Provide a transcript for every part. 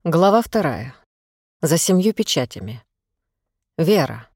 Глава 2. За 7 печатями. Вера.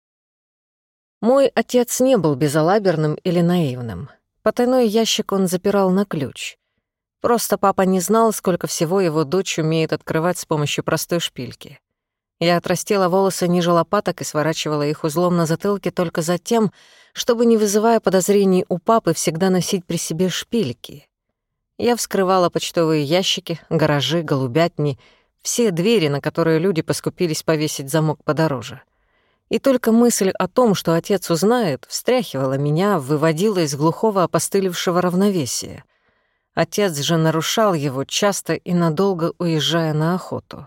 Мой отец не был безалаберным или наивным. Потайной ящик он запирал на ключ. Просто папа не знал, сколько всего его дочь умеет открывать с помощью простой шпильки. Я отрастила волосы ниже лопаток и сворачивала их узлом на затылке только за тем, чтобы, не вызывая подозрений у папы, всегда носить при себе шпильки. Я вскрывала почтовые ящики, гаражи, голубятни, все двери, на которые люди поскупились повесить замок подороже. И только мысль о том, что отец узнает, встряхивала меня, выводила из глухого опостылевшего равновесия. Отец же нарушал его, часто и надолго уезжая на охоту.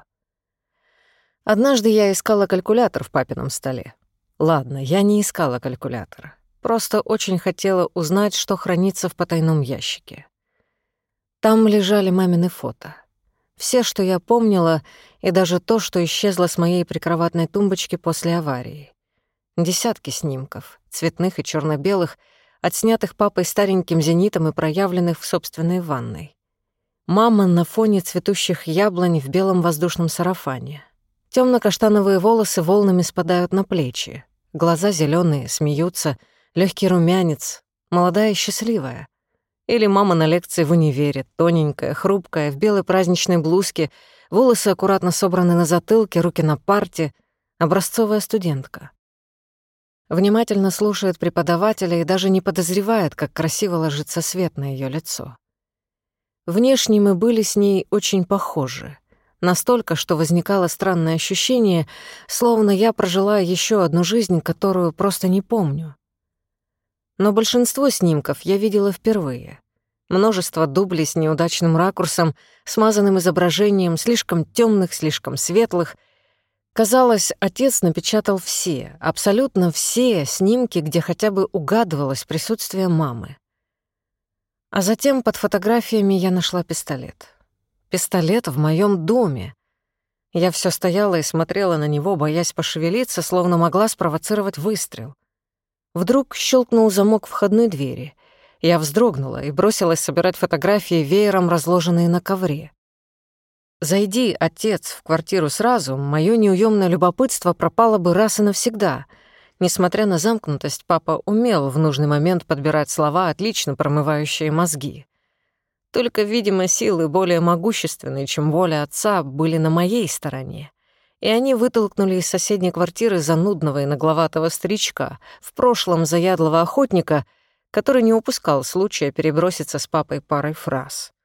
Однажды я искала калькулятор в папином столе. Ладно, я не искала калькулятора. Просто очень хотела узнать, что хранится в потайном ящике. Там лежали мамины фото. Все, что я помнила, и даже то, что исчезло с моей прикроватной тумбочки после аварии. Десятки снимков, цветных и чёрно-белых, отснятых папой стареньким зенитом и проявленных в собственной ванной. Мама на фоне цветущих яблонь в белом воздушном сарафане. Тёмно-каштановые волосы волнами спадают на плечи. Глаза зелёные, смеются, лёгкий румянец, молодая и счастливая. Или мама на лекции в универе, тоненькая, хрупкая, в белой праздничной блузке, волосы аккуратно собраны на затылке, руки на парте, образцовая студентка. Внимательно слушает преподавателя и даже не подозревает, как красиво ложится свет на её лицо. Внешне мы были с ней очень похожи. Настолько, что возникало странное ощущение, словно я прожила ещё одну жизнь, которую просто не помню. Но большинство снимков я видела впервые. Множество дублей с неудачным ракурсом, смазанным изображением, слишком тёмных, слишком светлых. Казалось, отец напечатал все, абсолютно все снимки, где хотя бы угадывалось присутствие мамы. А затем под фотографиями я нашла пистолет. Пистолет в моём доме. Я всё стояла и смотрела на него, боясь пошевелиться, словно могла спровоцировать выстрел. Вдруг щелкнул замок входной двери. Я вздрогнула и бросилась собирать фотографии веером, разложенные на ковре. Зайди, отец, в квартиру сразу, моё неуёмное любопытство пропало бы раз и навсегда. Несмотря на замкнутость, папа умел в нужный момент подбирать слова, отлично промывающие мозги. Только, видимо, силы более могущественные, чем воля отца, были на моей стороне. И они вытолкнули из соседней квартиры занудного и нагловатого старичка, в прошлом заядлого охотника, который не упускал случая переброситься с папой парой фраз.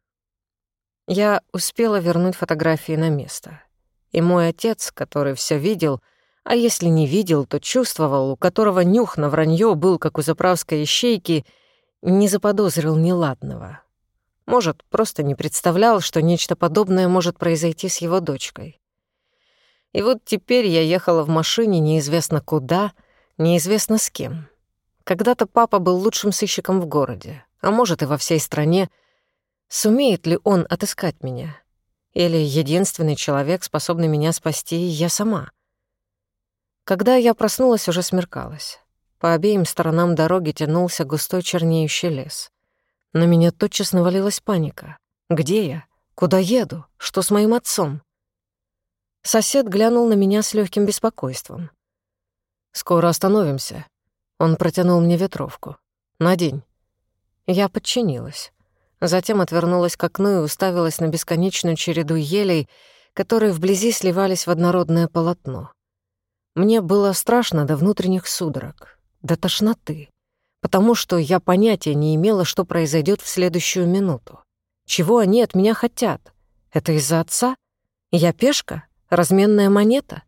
Я успела вернуть фотографии на место. И мой отец, который всё видел, а если не видел, то чувствовал, у которого нюх на вранье был, как у заправской ищейки, не заподозрил неладного. Может, просто не представлял, что нечто подобное может произойти с его дочкой. И вот теперь я ехала в машине неизвестно куда, неизвестно с кем. Когда-то папа был лучшим сыщиком в городе, а может и во всей стране. Сумеет ли он отыскать меня? Или единственный человек, способный меня спасти, я сама? Когда я проснулась, уже смеркалось. По обеим сторонам дороги тянулся густой чернеющий лес. На меня тотчас навалилась паника. Где я? Куда еду? Что с моим отцом? Сосед глянул на меня с лёгким беспокойством. «Скоро остановимся». Он протянул мне ветровку. «Надень». Я подчинилась. Затем отвернулась к окну и уставилась на бесконечную череду елей, которые вблизи сливались в однородное полотно. Мне было страшно до внутренних судорог, до тошноты, потому что я понятия не имела, что произойдёт в следующую минуту. Чего они от меня хотят? Это из-за отца? Я пешка? Разменная монета?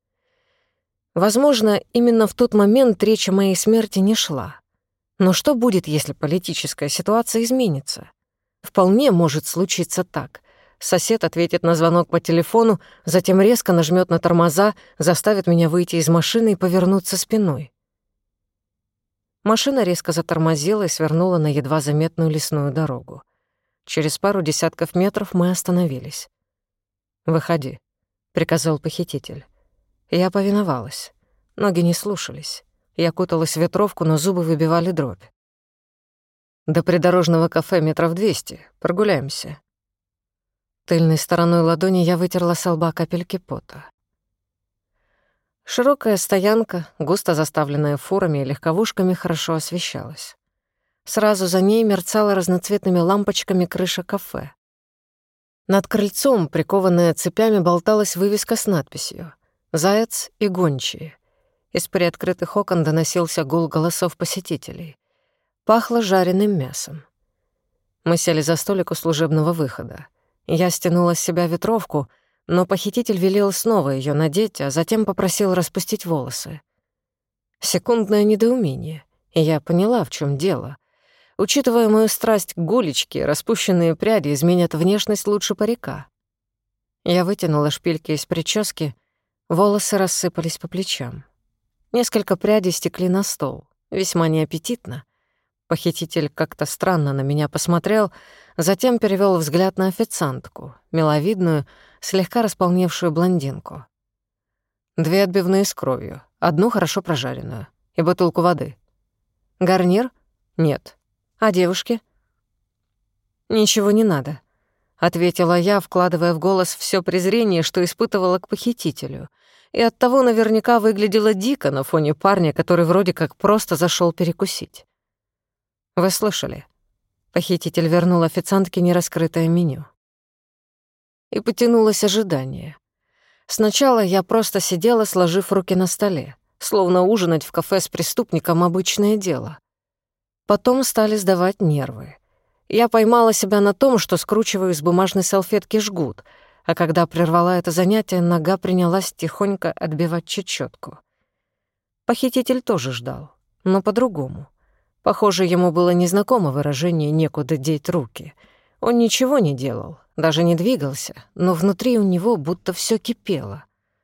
Возможно, именно в тот момент речь о моей смерти не шла. Но что будет, если политическая ситуация изменится? Вполне может случиться так. Сосед ответит на звонок по телефону, затем резко нажмёт на тормоза, заставит меня выйти из машины и повернуться спиной. Машина резко затормозила и свернула на едва заметную лесную дорогу. Через пару десятков метров мы остановились. «Выходи», — приказал похититель. Я повиновалась. Ноги не слушались. Я куталась в ветровку, но зубы выбивали дробь. «До придорожного кафе метров 200. Прогуляемся». Тыльной стороной ладони я вытерла со лба капельки пота. Широкая стоянка, густо заставленная фурами и легковушками, хорошо освещалась. Сразу за ней мерцала разноцветными лампочками крыша кафе. Над крыльцом, прикованная цепями, болталась вывеска с надписью «Заяц и гончие». Из приоткрытых окон доносился гул голосов посетителей. Пахло жареным мясом. Мы сели за столик у служебного выхода. Я стянула с себя ветровку, но похититель велел снова ее надеть, а затем попросил распустить волосы. Секундное недоумение, и я поняла, в чем дело. Учитывая мою страсть к гулечке, распущенные пряди изменят внешность лучше парика. Я вытянула шпильки из прически, волосы рассыпались по плечам. Несколько прядей стекли на стол, весьма неаппетитно. Похититель как-то странно на меня посмотрел, затем перевёл взгляд на официантку, миловидную, слегка располневшую блондинку. 2 отбивные с кровью, 1 хорошо прожаренную и бутылку воды. Гарнир? Нет. А девушке? Ничего не надо, ответила я, вкладывая в голос всё презрение, что испытывала к похитителю, и оттого наверняка выглядела дико на фоне парня, который вроде как просто зашёл перекусить. Вы слышали? Похититель вернул официантке нераскрытое меню. И потянулось ожидание. Сначала я просто сидела, сложив руки на столе, словно ужинать в кафе с преступником — обычное дело. Потом стали сдавать нервы. Я поймала себя на том, что скручиваю из бумажной салфетки жгут, а когда прервала это занятие, нога принялась тихонько отбивать чечётку. Похититель тоже ждал, но по-другому. Похоже, ему было незнакомо выражение «некуда деть руки». Он ничего не делал, даже не двигался, но внутри у него будто всё кипело.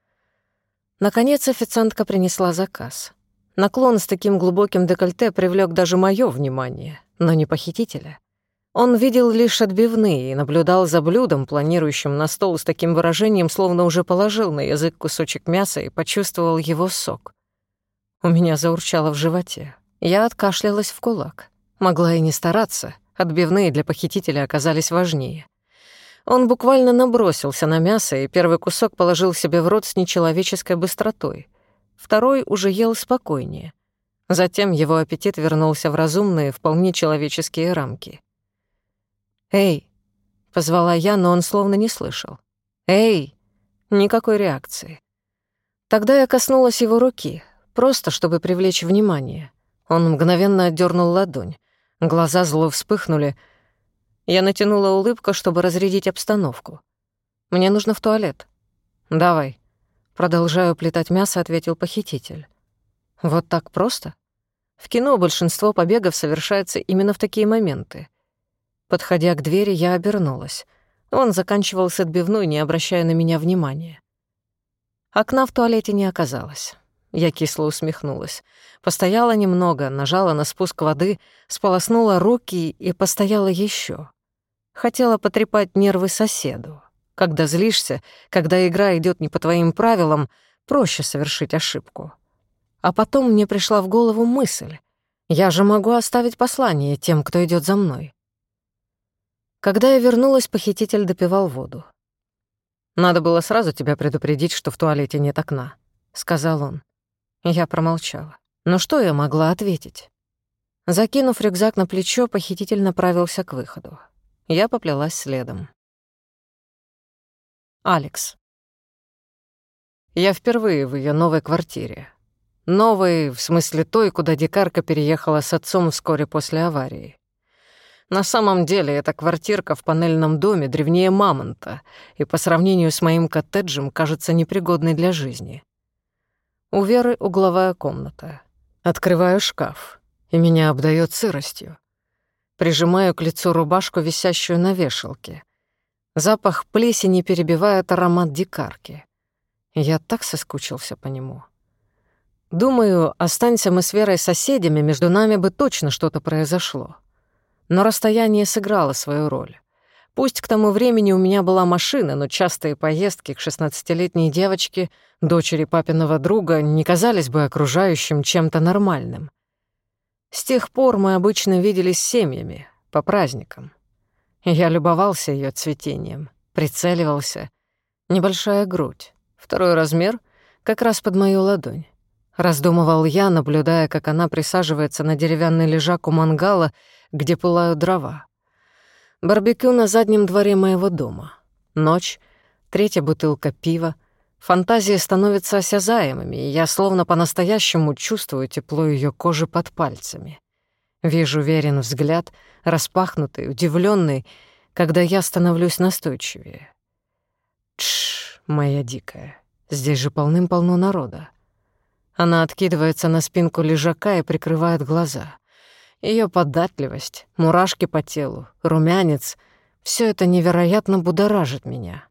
Наконец официантка принесла заказ. Наклон с таким глубоким декольте привлёк даже моё внимание, но не похитителя. Он видел лишь отбивные и наблюдал за блюдом, планирующим на стол с таким выражением, словно уже положил на язык кусочек мяса и почувствовал его сок. У меня заурчало в животе. Я откашлялась в кулак. Могла и не стараться, отбивные для похитителя оказались важнее. Он буквально набросился на мясо, и первый кусок положил себе в рот с нечеловеческой быстротой. Второй уже ел спокойнее. Затем его аппетит вернулся в разумные, вполне человеческие рамки. «Эй!» — позвала я, но он словно не слышал. «Эй!» — никакой реакции. Тогда я коснулась его руки, просто чтобы привлечь внимание. Он мгновенно отдёрнул ладонь. Глаза зло вспыхнули. Я натянула улыбку, чтобы разрядить обстановку. «Мне нужно в туалет». «Давай». Продолжая уплетать мясо, ответил похититель. «Вот так просто?» В кино большинство побегов совершается именно в такие моменты. Подходя к двери, я обернулась. Он заканчивал с отбивной, не обращая на меня внимания. Окна в туалете не оказалось. Я кисло усмехнулась. Постояла немного, нажала на спуск воды, сполоснула руки и постояла ещё. Хотела потрепать нервы соседу. Когда злишься, когда игра идёт не по твоим правилам, проще совершить ошибку. А потом мне пришла в голову мысль. Я же могу оставить послание тем, кто идёт за мной. Когда я вернулась, похититель допивал воду. «Надо было сразу тебя предупредить, что в туалете нет окна», — сказал он. Я промолчала. Но что я могла ответить? Закинув рюкзак на плечо, похититель направился к выходу. Я поплелась следом. Алекс. Я впервые в её новой квартире. Новой, в смысле той, куда дикарка переехала с отцом вскоре после аварии. На самом деле, эта квартирка в панельном доме древнее мамонта и по сравнению с моим коттеджем кажется непригодной для жизни. У Веры угловая комната. Открываю шкаф, и меня обдаёт сыростью. Прижимаю к лицу рубашку, висящую на вешалке. Запах плесени перебивает аромат дикарки. Я так соскучился по нему. Думаю, останься мы с Верой соседями, между нами бы точно что-то произошло. Но расстояние сыграло свою роль. Пусть к тому времени у меня была машина, но частые поездки к 16-летней девочке, дочери папиного друга, не казались бы окружающим чем-то нормальным. С тех пор мы обычно виделись с семьями, по праздникам. Я любовался её цветением, прицеливался. Небольшая грудь, второй размер, как раз под мою ладонь. Раздумывал я, наблюдая, как она присаживается на деревянный лежак у мангала, где пылают дрова. Барбекю на заднем дворе моего дома. Ночь, третья бутылка пива. Фантазии становятся осязаемыми, и я словно по-настоящему чувствую тепло ее кожи под пальцами. Вижу верен взгляд, распахнутый, удивленный, когда я становлюсь настойчивее. Тш, моя дикая, здесь же полным-полно народа. Она откидывается на спинку лежака и прикрывает глаза. Ее податливость, мурашки по телу, румянец — все это невероятно будоражит меня.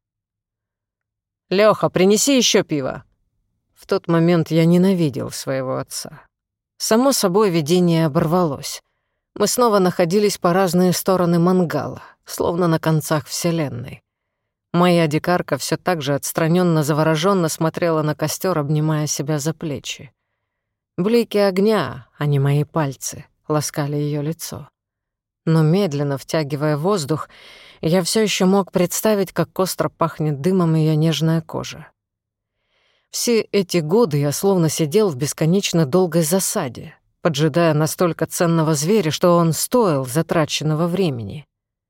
«Лёха, принеси еще пиво!» В тот момент я ненавидел своего отца. Само собой, видение оборвалось. Мы снова находились по разные стороны мангала, словно на концах вселенной. Моя дикарка все так же отстраненно, завороженно смотрела на костер, обнимая себя за плечи. Блики огня, а не мои пальцы, ласкали ее лицо. Но медленно втягивая воздух, я все еще мог представить, как остро пахнет дымом ее нежная кожа. Все эти годы я словно сидел в бесконечно долгой засаде, поджидая настолько ценного зверя, что он стоил затраченного времени.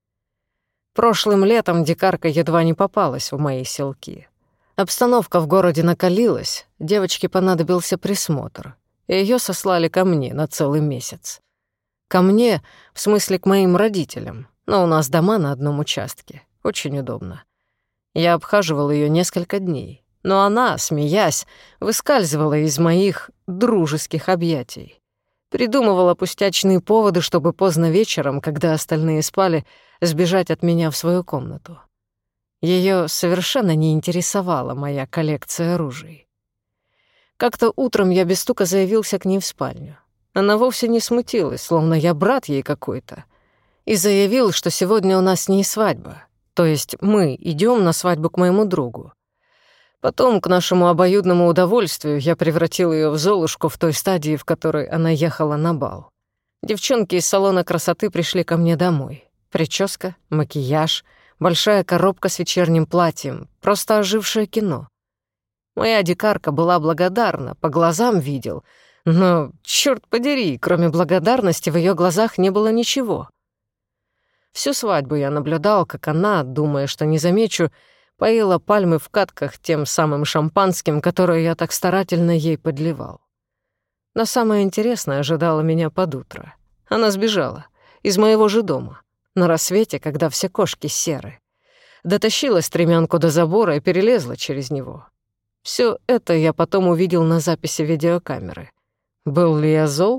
Прошлым летом дикарка едва не попалась в мои селки. Обстановка в городе накалилась, девочке понадобился присмотр, и её сослали ко мне на целый месяц. Ко мне, в смысле к моим родителям, но у нас дома на одном участке, очень удобно. Я обхаживал её несколько дней, но она, смеясь, выскальзывала из моих дружеских объятий. Придумывала пустячные поводы, чтобы поздно вечером, когда остальные спали, сбежать от меня в свою комнату. Её совершенно не интересовала моя коллекция оружий. Как-то утром я без стука заявился к ней в спальню. Она вовсе не смутилась, словно я брат ей какой-то, и заявил, что сегодня у нас с ней свадьба, то есть мы идём на свадьбу к моему другу. Потом, к нашему обоюдному удовольствию, я превратил её в Золушку в той стадии, в которой она ехала на бал. Девчонки из салона красоты пришли ко мне домой. Прическа, макияж, большая коробка с вечерним платьем, просто ожившее кино. Моя дикарка была благодарна, по глазам видел, но, чёрт подери, кроме благодарности в её глазах не было ничего. Всю свадьбу я наблюдал, как она, думая, что не замечу, поила пальмы в катках тем самым шампанским, которое я так старательно ей подливал. Но самое интересное ожидало меня под утро. Она сбежала из моего же дома, на рассвете, когда все кошки серы. Дотащила стремянку до забора и перелезла через него. Всё это я потом увидел на записи видеокамеры. Был ли я зол?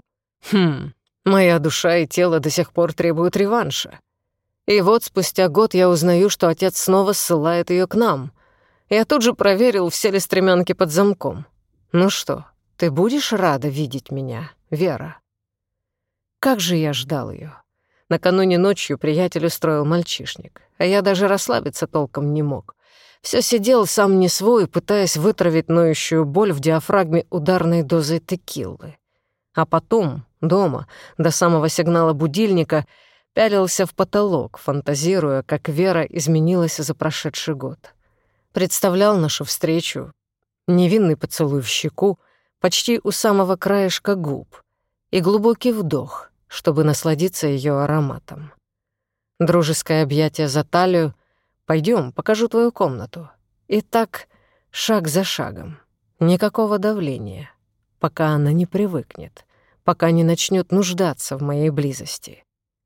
Моя душа и тело до сих пор требуют реванша. И вот спустя год я узнаю, что отец снова ссылает её к нам. Я тут же проверил, все ли стремянки под замком. Ну что, ты будешь рада видеть меня, Вера? Как же я ждал её. Накануне ночью приятель устроил мальчишник, а я даже расслабиться толком не мог. Всё сидел сам не свой, пытаясь вытравить ноющую боль в диафрагме ударной дозой текилы. А потом, дома, до самого сигнала будильника, пялился в потолок, фантазируя, как Вера изменилась за прошедший год. Представлял нашу встречу, невинный поцелуй в щеку, почти у самого краешка губ, и глубокий вдох, чтобы насладиться её ароматом. Дружеское объятие за талию. «Пойдём, покажу твою комнату». И так, шаг за шагом. Никакого давления, пока она не привыкнет, пока не начнёт нуждаться в моей близости.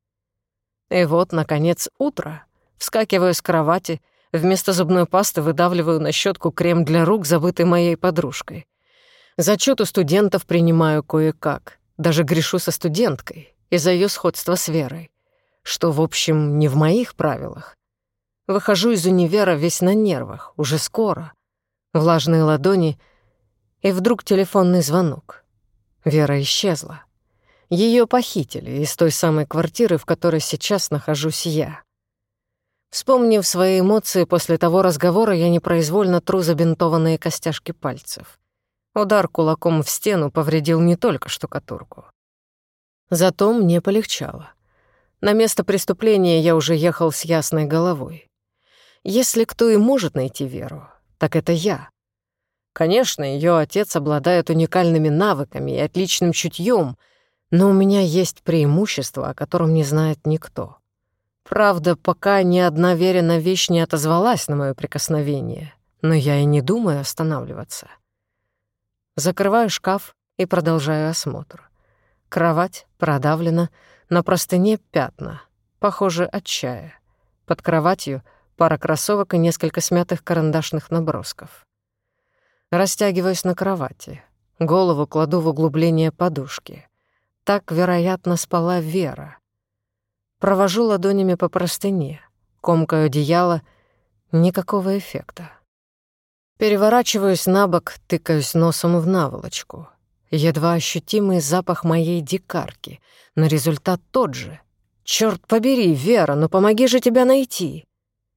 И вот, наконец, утро. Вскакиваю с кровати, вместо зубной пасты выдавливаю на щётку крем для рук, забытый моей подружкой. Зачёт у студентов принимаю кое-как. Даже грешу со студенткой из-за её сходства с Верой, что, в общем, не в моих правилах. Выхожу из универа весь на нервах, уже скоро. Влажные ладони, и вдруг телефонный звонок. Вера исчезла. Её похитили из той самой квартиры, в которой сейчас нахожусь я. Вспомнив свои эмоции после того разговора, я непроизвольно тру забинтованные костяшки пальцев. Удар кулаком в стену повредил не только штукатурку. Зато мне полегчало. На место преступления я уже ехал с ясной головой. Если кто и может найти Веру, так это я. Конечно, ее отец обладает уникальными навыками и отличным чутьем, но у меня есть преимущество, о котором не знает никто. Правда, пока ни одна Верина вещь не отозвалась на моё прикосновение, но я и не думаю останавливаться. Закрываю шкаф и продолжаю осмотр. Кровать продавлена, на простыне пятна, похоже, от чая. Под кроватью пара кроссовок и несколько смятых карандашных набросков. Растягиваюсь на кровати, голову кладу в углубление подушки. Так, вероятно, спала Вера. Провожу ладонями по простыне, комкаю одеяло, никакого эффекта. Переворачиваюсь на бок, тыкаюсь носом в наволочку. Едва ощутимый запах моей дикарки, но результат тот же. Чёрт побери, Вера, ну помоги же тебя найти.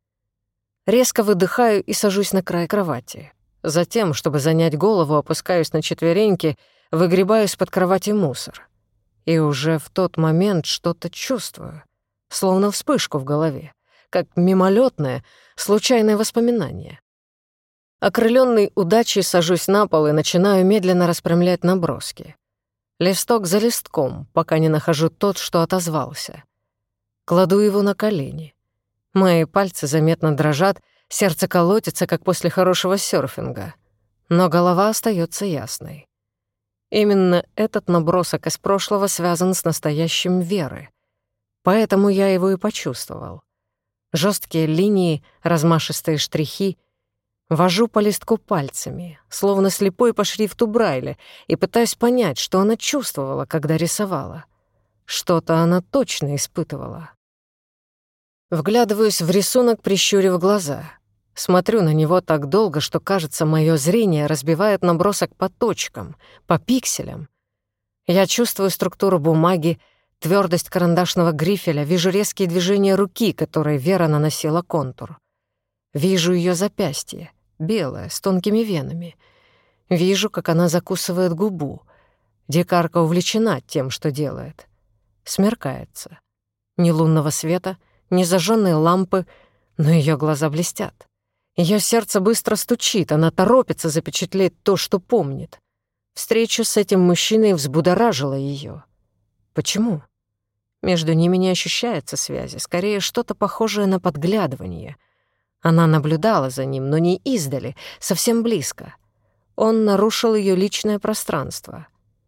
Резко выдыхаю и сажусь на край кровати. Затем, чтобы занять голову, опускаюсь на четвереньки, выгребаю из-под кровати мусор. И уже в тот момент что-то чувствую, словно вспышку в голове, как мимолетное, случайное воспоминание. Окрылённый удачей сажусь на пол и начинаю медленно распрямлять наброски. Листок за листком, пока не нахожу тот, что отозвался. Кладу его на колени. Мои пальцы заметно дрожат, сердце колотится, как после хорошего серфинга. Но голова остаётся ясной. Именно этот набросок из прошлого связан с настоящим Веры. Поэтому я его и почувствовал. Жёсткие линии, размашистые штрихи. Вожу по листку пальцами, словно слепой по шрифту Брайля, и пытаюсь понять, что она чувствовала, когда рисовала. Что-то она точно испытывала. Вглядываюсь в рисунок, прищурив глаза. Смотрю на него так долго, что, кажется, моё зрение разбивает набросок по точкам, по пикселям. Я чувствую структуру бумаги, твёрдость карандашного грифеля, вижу резкие движения руки, которой Вера наносила контур. Вижу её запястье, белое, с тонкими венами. Вижу, как она закусывает губу. Дикарка увлечена тем, что делает. Смеркается. Ни лунного света, ни зажжённой лампы, но её глаза блестят. Её сердце быстро стучит, она торопится запечатлеть то, что помнит. Встреча с этим мужчиной взбудоражила её. Почему? Между ними не ощущается связи, скорее что-то похожее на подглядывание. Она наблюдала за ним, но не издали, совсем близко. Он нарушил её личное пространство.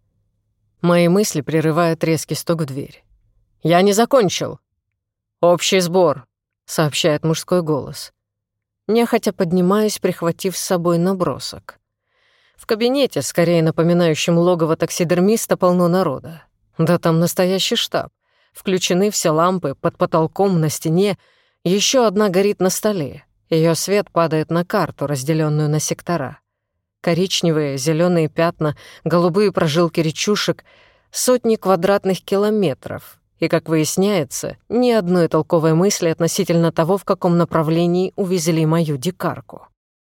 Мои мысли прерывает резкий стук в дверь. «Я не закончил!» «Общий сбор», — сообщает мужской голос. Нехотя поднимаюсь, прихватив с собой набросок. В кабинете, скорее напоминающем логово таксидермиста, полно народа. Да там настоящий штаб. Включены все лампы, под потолком, на стене. Еще одна горит на столе. Ее свет падает на карту, разделенную на сектора. Коричневые, зеленые пятна, голубые прожилки речушек, сотни квадратных километров. И, как выясняется, ни одной толковой мысли относительно того, в каком направлении увезли мою дикарку.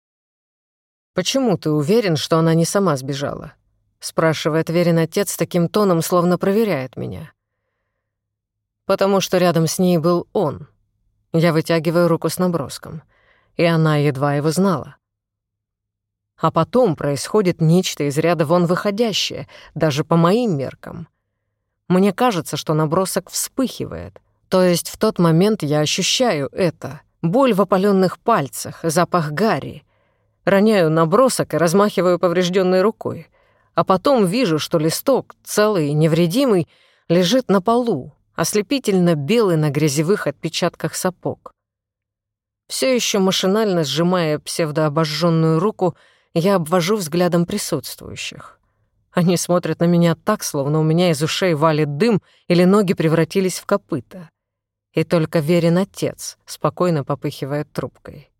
«Почему ты уверен, что она не сама сбежала?» — спрашивает Верин отец таким тоном, словно проверяет меня. «Потому что рядом с ней был он». Я вытягиваю руку с наброском, и она едва его знала. А потом происходит нечто из ряда вон выходящее, даже по моим меркам. Мне кажется, что набросок вспыхивает. То есть в тот момент я ощущаю это. Боль в опалённых пальцах, запах гари. Роняю набросок и размахиваю повреждённой рукой. А потом вижу, что листок, целый и невредимый, лежит на полу, ослепительно белый на грязевых отпечатках сапог. Всё ещё машинально сжимая псевдообожжённую руку, я обвожу взглядом присутствующих. Они смотрят на меня так, словно у меня из ушей валит дым или ноги превратились в копыта. И только Верин отец спокойно попыхивает трубкой.